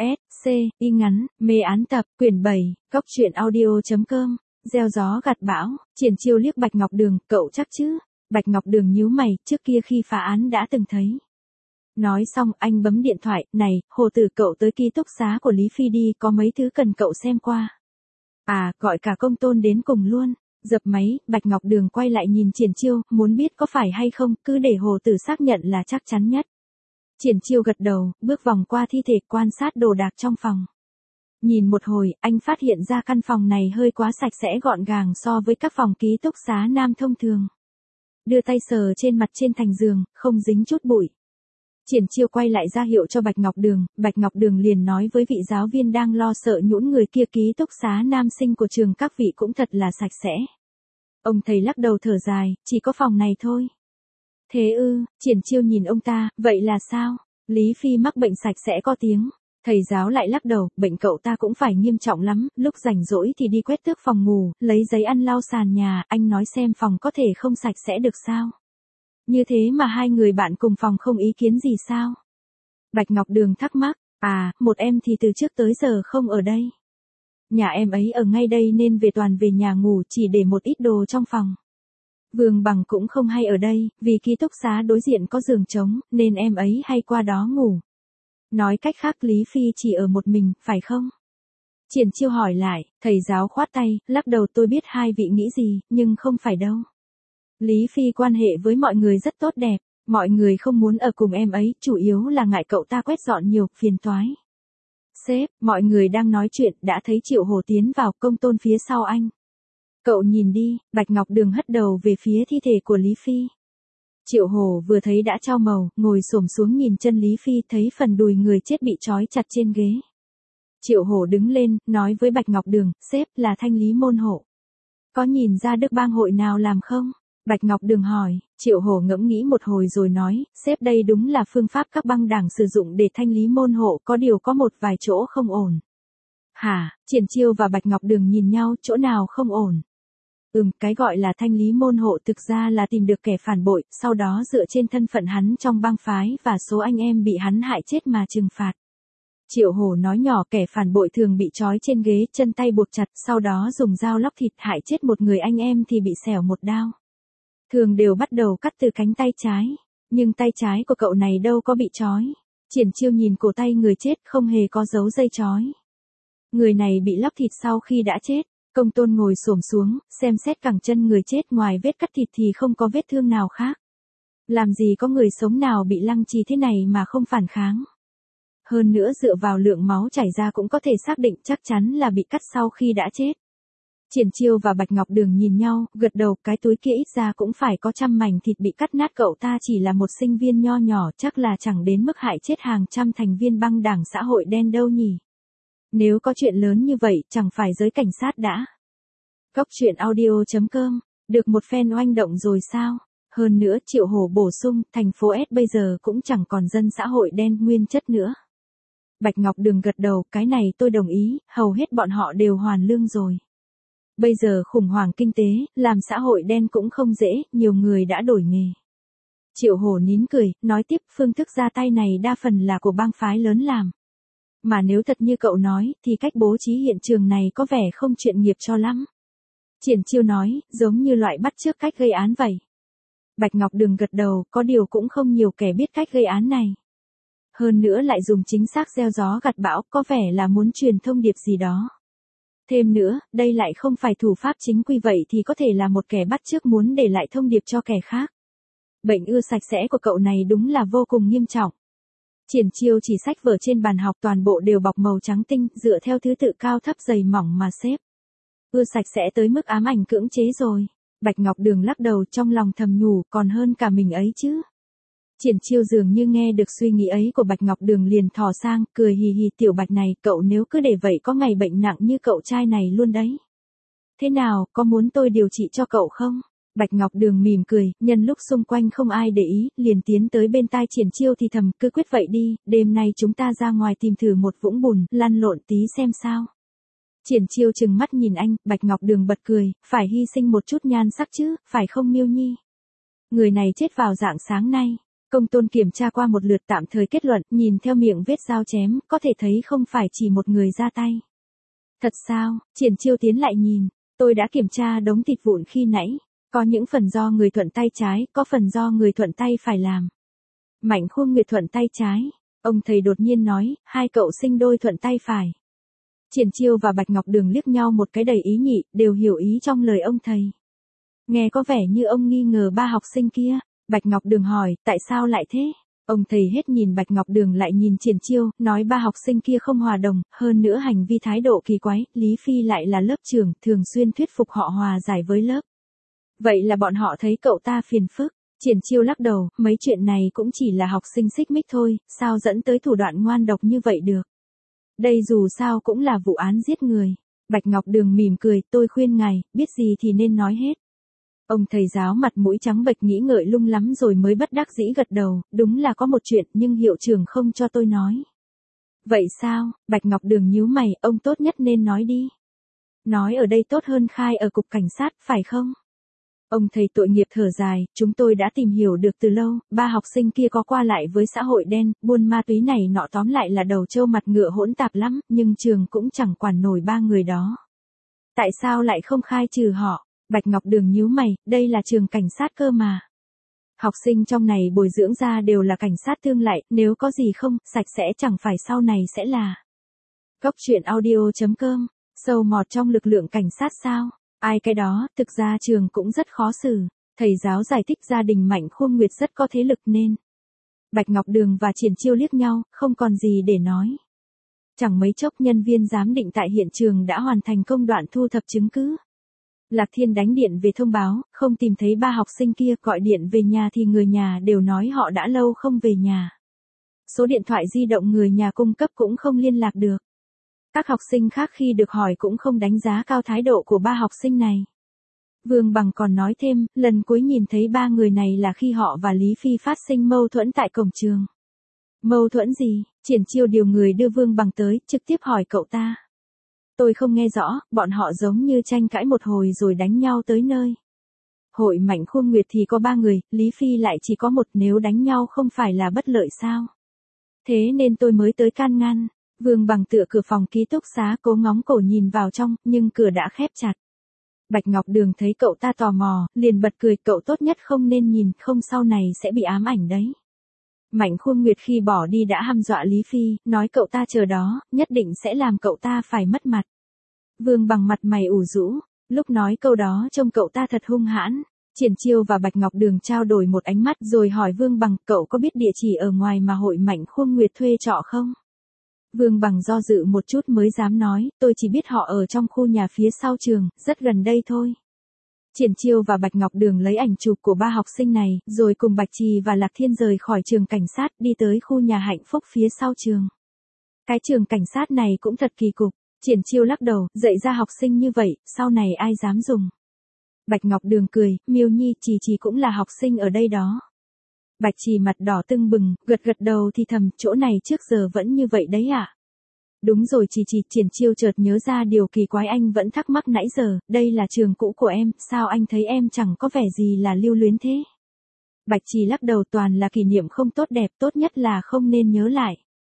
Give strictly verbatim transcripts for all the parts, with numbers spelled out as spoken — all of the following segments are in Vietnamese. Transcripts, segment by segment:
S, C, y ngắn, mê án tập, quyển bảy, góc truyện audio.com, gieo gió gặt bão, Triển Chiêu liếc Bạch Ngọc Đường, cậu chắc chứ? Bạch Ngọc Đường nhíu mày, trước kia khi phá án đã từng thấy. Nói xong anh bấm điện thoại, này, Hồ Tử cậu tới ký túc xá của Lý Phi đi, có mấy thứ cần cậu xem qua. À, gọi cả công tôn đến cùng luôn. Dập máy, Bạch Ngọc Đường quay lại nhìn Triển Chiêu, muốn biết có phải hay không, cứ để Hồ Tử xác nhận là chắc chắn nhất. Triển Chiêu gật đầu, bước vòng qua thi thể quan sát đồ đạc trong phòng. Nhìn một hồi, anh phát hiện ra căn phòng này hơi quá sạch sẽ gọn gàng so với các phòng ký túc xá nam thông thường. Đưa tay sờ trên mặt trên thành giường, không dính chút bụi. Triển Chiêu quay lại ra hiệu cho Bạch Ngọc Đường, Bạch Ngọc Đường liền nói với vị giáo viên đang lo sợ nhũn người kia ký túc xá nam sinh của trường các vị cũng thật là sạch sẽ. Ông thầy lắc đầu thở dài, chỉ có phòng này thôi. Thế ư, Triển Chiêu nhìn ông ta, vậy là sao? Lý Phi mắc bệnh sạch sẽ có tiếng. Thầy giáo lại lắc đầu, bệnh cậu ta cũng phải nghiêm trọng lắm, lúc rảnh rỗi thì đi quét tước phòng ngủ, lấy giấy ăn lau sàn nhà, anh nói xem phòng có thể không sạch sẽ được sao? Như thế mà hai người bạn cùng phòng không ý kiến gì sao? Bạch Ngọc Đường thắc mắc, à, một em thì từ trước tới giờ không ở đây. Nhà em ấy ở ngay đây nên về toàn về nhà ngủ chỉ để một ít đồ trong phòng. Vương Bằng cũng không hay ở đây, vì ký túc xá đối diện có giường trống, nên em ấy hay qua đó ngủ. Nói cách khác Lý Phi chỉ ở một mình, phải không? Triển Chiêu hỏi lại, thầy giáo khoát tay, lắc đầu tôi biết hai vị nghĩ gì, nhưng không phải đâu. Lý Phi quan hệ với mọi người rất tốt đẹp, mọi người không muốn ở cùng em ấy, chủ yếu là ngại cậu ta quét dọn nhiều, phiền toái. Sếp, mọi người đang nói chuyện, đã thấy Triệu Hổ tiến vào, công tôn phía sau anh. Cậu nhìn đi, Bạch Ngọc Đường hất đầu về phía thi thể của Lý Phi. Triệu Hổ vừa thấy đã chau màu, ngồi xổm xuống nhìn chân Lý Phi, thấy phần đùi người chết bị trói chặt trên ghế. Triệu Hổ đứng lên, nói với Bạch Ngọc Đường, sếp là thanh lý môn hộ. Có nhìn ra được bang hội nào làm không? Bạch Ngọc Đường hỏi, Triệu Hổ ngẫm nghĩ một hồi rồi nói, sếp đây đúng là phương pháp các băng đảng sử dụng để thanh lý môn hộ, có điều có một vài chỗ không ổn. Hả? Triển Chiêu và Bạch Ngọc Đường nhìn nhau, chỗ nào không ổn? Ừm, cái gọi là thanh lý môn hộ thực ra là tìm được kẻ phản bội, sau đó dựa trên thân phận hắn trong bang phái và số anh em bị hắn hại chết mà trừng phạt. Triệu Hổ nói nhỏ, kẻ phản bội thường bị trói trên ghế, chân tay buộc chặt, sau đó dùng dao lóc thịt hại chết một người anh em thì bị xẻo một đao. Thường đều bắt đầu cắt từ cánh tay trái, nhưng tay trái của cậu này đâu có bị trói. Triển Chiêu nhìn cổ tay người chết không hề có dấu dây trói. Người này bị lóc thịt sau khi đã chết. Công tôn ngồi xổm xuống, xem xét cẳng chân người chết, ngoài vết cắt thịt thì không có vết thương nào khác. Làm gì có người sống nào bị lăng trì thế này mà không phản kháng. Hơn nữa dựa vào lượng máu chảy ra cũng có thể xác định chắc chắn là bị cắt sau khi đã chết. Triển Chiêu và Bạch Ngọc Đường nhìn nhau, gật đầu, cái túi kia ít ra cũng phải có trăm mảnh thịt bị cắt nát, cậu ta chỉ là một sinh viên nho nhỏ, chắc là chẳng đến mức hại chết hàng trăm thành viên băng đảng xã hội đen đâu nhỉ. Nếu có chuyện lớn như vậy, chẳng phải giới cảnh sát đã. Góc truyện audio.com, được một fan oanh động rồi sao? Hơn nữa, Triệu Hổ bổ sung, thành phố S bây giờ cũng chẳng còn dân xã hội đen nguyên chất nữa. Bạch Ngọc Đường gật đầu, cái này tôi đồng ý, hầu hết bọn họ đều hoàn lương rồi. Bây giờ khủng hoảng kinh tế, làm xã hội đen cũng không dễ, nhiều người đã đổi nghề. Triệu Hổ nín cười, nói tiếp, phương thức ra tay này đa phần là của bang phái lớn làm. Mà nếu thật như cậu nói, thì cách bố trí hiện trường này có vẻ không chuyên nghiệp cho lắm. Triển Chiêu nói, giống như loại bắt chước cách gây án vậy. Bạch Ngọc Đường gật đầu, có điều cũng không nhiều kẻ biết cách gây án này. Hơn nữa lại dùng chính xác gieo gió gặt bão, có vẻ là muốn truyền thông điệp gì đó. Thêm nữa, đây lại không phải thủ pháp chính quy, vậy thì có thể là một kẻ bắt chước muốn để lại thông điệp cho kẻ khác. Bệnh ưa sạch sẽ của cậu này đúng là vô cùng nghiêm trọng. Triển Chiêu chỉ sách vở trên bàn học toàn bộ đều bọc màu trắng tinh, dựa theo thứ tự cao thấp dày mỏng mà xếp. Ưa sạch sẽ tới mức ám ảnh cưỡng chế rồi. Bạch Ngọc Đường lắc đầu, trong lòng thầm nhủ, còn hơn cả mình ấy chứ. Triển Chiêu dường như nghe được suy nghĩ ấy của Bạch Ngọc Đường liền thò sang, cười hì hì, tiểu Bạch này, cậu nếu cứ để vậy có ngày bệnh nặng như cậu trai này luôn đấy. Thế nào, có muốn tôi điều trị cho cậu không? Bạch Ngọc Đường mỉm cười, nhân lúc xung quanh không ai để ý, liền tiến tới bên tai Triển Chiêu thì thầm, cứ quyết vậy đi, đêm nay chúng ta ra ngoài tìm thử một vũng bùn, lăn lộn tí xem sao. Triển Chiêu trừng mắt nhìn anh, Bạch Ngọc Đường bật cười, phải hy sinh một chút nhan sắc chứ, phải không Miêu Nhi? Người này chết vào rạng sáng nay. Công tôn kiểm tra qua một lượt tạm thời kết luận, nhìn theo miệng vết dao chém, có thể thấy không phải chỉ một người ra tay. Thật sao? Triển Chiêu tiến lại nhìn, tôi đã kiểm tra đống thịt vụn khi nãy, có những phần do người thuận tay trái, có phần do người thuận tay phải làm. Mạnh Khuông Nguyệt thuận tay trái, ông thầy đột nhiên nói, hai cậu sinh đôi thuận tay phải. Triển Chiêu và Bạch Ngọc Đường liếc nhau một cái đầy ý nhị, đều hiểu ý trong lời ông thầy. Nghe có vẻ như ông nghi ngờ ba học sinh kia. Bạch Ngọc Đường hỏi, tại sao lại thế? Ông thầy hết nhìn Bạch Ngọc Đường lại nhìn Triển Chiêu, nói ba học sinh kia không hòa đồng, hơn nữa hành vi thái độ kỳ quái, Lý Phi lại là lớp trưởng, thường xuyên thuyết phục họ hòa giải với lớp. Vậy là bọn họ thấy cậu ta phiền phức. Triển Chiêu lắc đầu, mấy chuyện này cũng chỉ là học sinh xích mích thôi, sao dẫn tới thủ đoạn ngoan độc như vậy được. Đây dù sao cũng là vụ án giết người. Bạch Ngọc Đường mỉm cười, tôi khuyên ngài, biết gì thì nên nói hết. Ông thầy giáo mặt mũi trắng bệch nghĩ ngợi lung lắm rồi mới bất đắc dĩ gật đầu, đúng là có một chuyện nhưng hiệu trưởng không cho tôi nói. Vậy sao? Bạch Ngọc Đường nhíu mày, ông tốt nhất nên nói đi. Nói ở đây tốt hơn khai ở cục cảnh sát, phải không? Ông thầy tội nghiệp thở dài, chúng tôi đã tìm hiểu được từ lâu, ba học sinh kia có qua lại với xã hội đen, buôn ma túy này nọ tóm lại là đầu trâu mặt ngựa hỗn tạp lắm, nhưng trường cũng chẳng quản nổi ba người đó. Tại sao lại không khai trừ họ? Bạch Ngọc Đường nhíu mày, đây là trường cảnh sát cơ mà. Học sinh trong này bồi dưỡng ra đều là cảnh sát tương lại, nếu có gì không, sạch sẽ chẳng phải sau này sẽ là. Góc truyện audio chấm com, sâu mọt trong lực lượng cảnh sát sao? Ai cái đó, thực ra trường cũng rất khó xử. Thầy giáo giải thích gia đình Mạnh Khuông Nguyệt rất có thế lực nên. Bạch Ngọc Đường và Triển Chiêu liếc nhau, không còn gì để nói. Chẳng mấy chốc nhân viên giám định tại hiện trường đã hoàn thành công đoạn thu thập chứng cứ. Lạc Thiên đánh điện về thông báo, không tìm thấy ba học sinh kia, gọi điện về nhà thì người nhà đều nói họ đã lâu không về nhà. Số điện thoại di động người nhà cung cấp cũng không liên lạc được. Các học sinh khác khi được hỏi cũng không đánh giá cao thái độ của ba học sinh này. Vương Bằng còn nói thêm, lần cuối nhìn thấy ba người này là khi họ và Lý Phi phát sinh mâu thuẫn tại cổng trường. Mâu thuẫn gì? Triển Chiêu điều người đưa Vương Bằng tới, trực tiếp hỏi cậu ta. Tôi không nghe rõ, bọn họ giống như tranh cãi một hồi rồi đánh nhau tới nơi. Hội Mạnh Khuông Nguyệt thì có ba người, Lý Phi lại chỉ có một, nếu đánh nhau không phải là bất lợi sao? Thế nên tôi mới tới can ngăn. Vương Bằng tựa cửa phòng ký túc xá cố ngóng cổ nhìn vào trong, nhưng cửa đã khép chặt. Bạch Ngọc Đường thấy cậu ta tò mò, liền bật cười, cậu tốt nhất không nên nhìn, không sau này sẽ bị ám ảnh đấy. Mạnh Khuông Nguyệt khi bỏ đi đã hăm dọa Lý Phi, nói cậu ta chờ đó, nhất định sẽ làm cậu ta phải mất mặt. Vương Bằng mặt mày ủ rũ, lúc nói câu đó trông cậu ta thật hung hãn. Triển Chiêu và Bạch Ngọc Đường trao đổi một ánh mắt rồi hỏi Vương Bằng, cậu có biết địa chỉ ở ngoài mà hội Mạnh Khuông Nguyệt thuê trọ không? Vương Bằng do dự một chút mới dám nói, tôi chỉ biết họ ở trong khu nhà phía sau trường, rất gần đây thôi. Triển Chiêu và Bạch Ngọc Đường lấy ảnh chụp của ba học sinh này, rồi cùng Bạch Trì và Lạc Thiên rời khỏi trường cảnh sát đi tới khu nhà hạnh phúc phía sau trường. Cái trường cảnh sát này cũng thật kỳ cục. Triển Chiêu lắc đầu, dạy ra học sinh như vậy, sau này ai dám dùng. Bạch Ngọc Đường cười, Miêu Nhi, Trì Trì cũng là học sinh ở đây đó. Bạch Trì mặt đỏ tưng bừng, gật gật đầu thì thầm, chỗ này trước giờ vẫn như vậy đấy ạ. À? Đúng rồi Trì Trì, Triển Chiêu chợt nhớ ra điều kỳ quái anh vẫn thắc mắc nãy giờ, đây là trường cũ của em, sao anh thấy em chẳng có vẻ gì là lưu luyến thế? Bạch Trì lắc đầu, toàn là kỷ niệm không tốt đẹp, tốt nhất là không nên nhớ lại.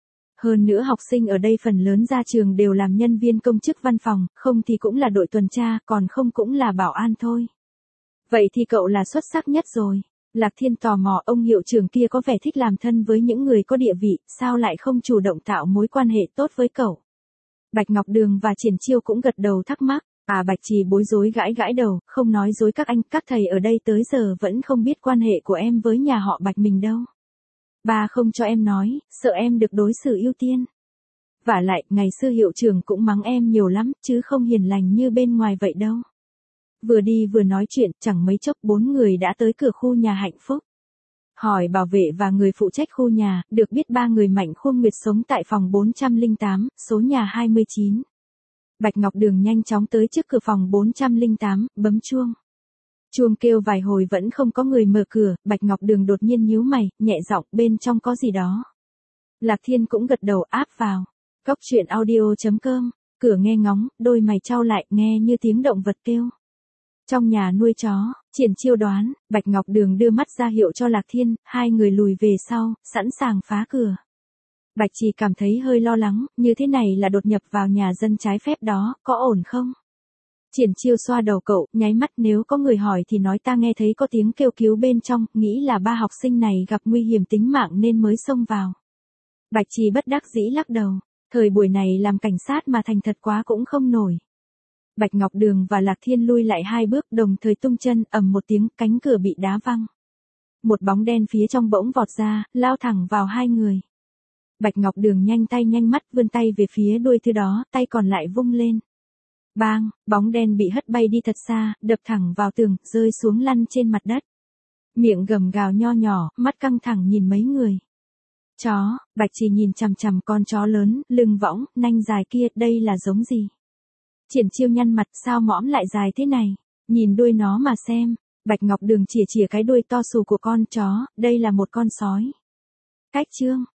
Hơn nữa học sinh ở đây phần lớn ra trường đều làm nhân viên công chức văn phòng, không thì cũng là đội tuần tra, còn không cũng là bảo an thôi. Vậy thì cậu là xuất sắc nhất rồi. Lạc Thiên tò mò, ông hiệu trưởng kia có vẻ thích làm thân với những người có địa vị, sao lại không chủ động tạo mối quan hệ tốt với cậu? Bạch Ngọc Đường và Triển Chiêu cũng gật đầu thắc mắc. À, Bạch Trì bối rối gãi gãi đầu, không nói dối các anh, các thầy ở đây tới giờ vẫn không biết quan hệ của em với nhà họ Bạch mình đâu. Ba không cho em nói, sợ em được đối xử ưu tiên. Vả lại, ngày xưa hiệu trưởng cũng mắng em nhiều lắm, chứ không hiền lành như bên ngoài vậy đâu. Vừa đi vừa nói chuyện, chẳng mấy chốc bốn người đã tới cửa khu nhà hạnh phúc. Hỏi bảo vệ và người phụ trách khu nhà, được biết ba người Mạnh Khuông Nguyệt sống tại phòng bốn trăm lẻ tám, số nhà hai mươi chín. Bạch Ngọc Đường nhanh chóng tới trước cửa phòng bốn trăm lẻ tám, bấm chuông. Chuông kêu vài hồi vẫn không có người mở cửa, Bạch Ngọc Đường đột nhiên nhíu mày, nhẹ giọng, bên trong có gì đó. Lạc Thiên cũng gật đầu, áp vào. Góc truyện audio chấm com, cửa nghe ngóng, đôi mày chau lại, nghe như tiếng động vật kêu. Trong nhà nuôi chó, Triển Chiêu đoán, Bạch Ngọc Đường đưa mắt ra hiệu cho Lạc Thiên, hai người lùi về sau, sẵn sàng phá cửa. Bạch Trì cảm thấy hơi lo lắng, như thế này là đột nhập vào nhà dân trái phép đó, có ổn không? Triển Chiêu xoa đầu cậu, nháy mắt, nếu có người hỏi thì nói ta nghe thấy có tiếng kêu cứu bên trong, nghĩ là ba học sinh này gặp nguy hiểm tính mạng nên mới xông vào. Bạch Trì bất đắc dĩ lắc đầu, thời buổi này làm cảnh sát mà thành thật quá cũng không nổi. Bạch Ngọc Đường và Lạc Thiên lui lại hai bước, đồng thời tung chân, ầm một tiếng, cánh cửa bị đá văng. Một bóng đen phía trong bỗng vọt ra, lao thẳng vào hai người. Bạch Ngọc Đường nhanh tay nhanh mắt vươn tay về phía đuôi thứ đó, tay còn lại vung lên. Bang, bóng đen bị hất bay đi thật xa, đập thẳng vào tường, rơi xuống lăn trên mặt đất. Miệng gầm gào nho nhỏ, mắt căng thẳng nhìn mấy người. Chó, Bạch Trì nhìn chằm chằm con chó lớn, lưng võng, nanh dài kia, đây là giống gì? Triển Chiêu nhăn mặt, sao mõm lại dài thế này? Nhìn đuôi nó mà xem. Bạch Ngọc Đường chìa chìa cái đuôi to xù của con chó, đây là một con sói. Cách chương.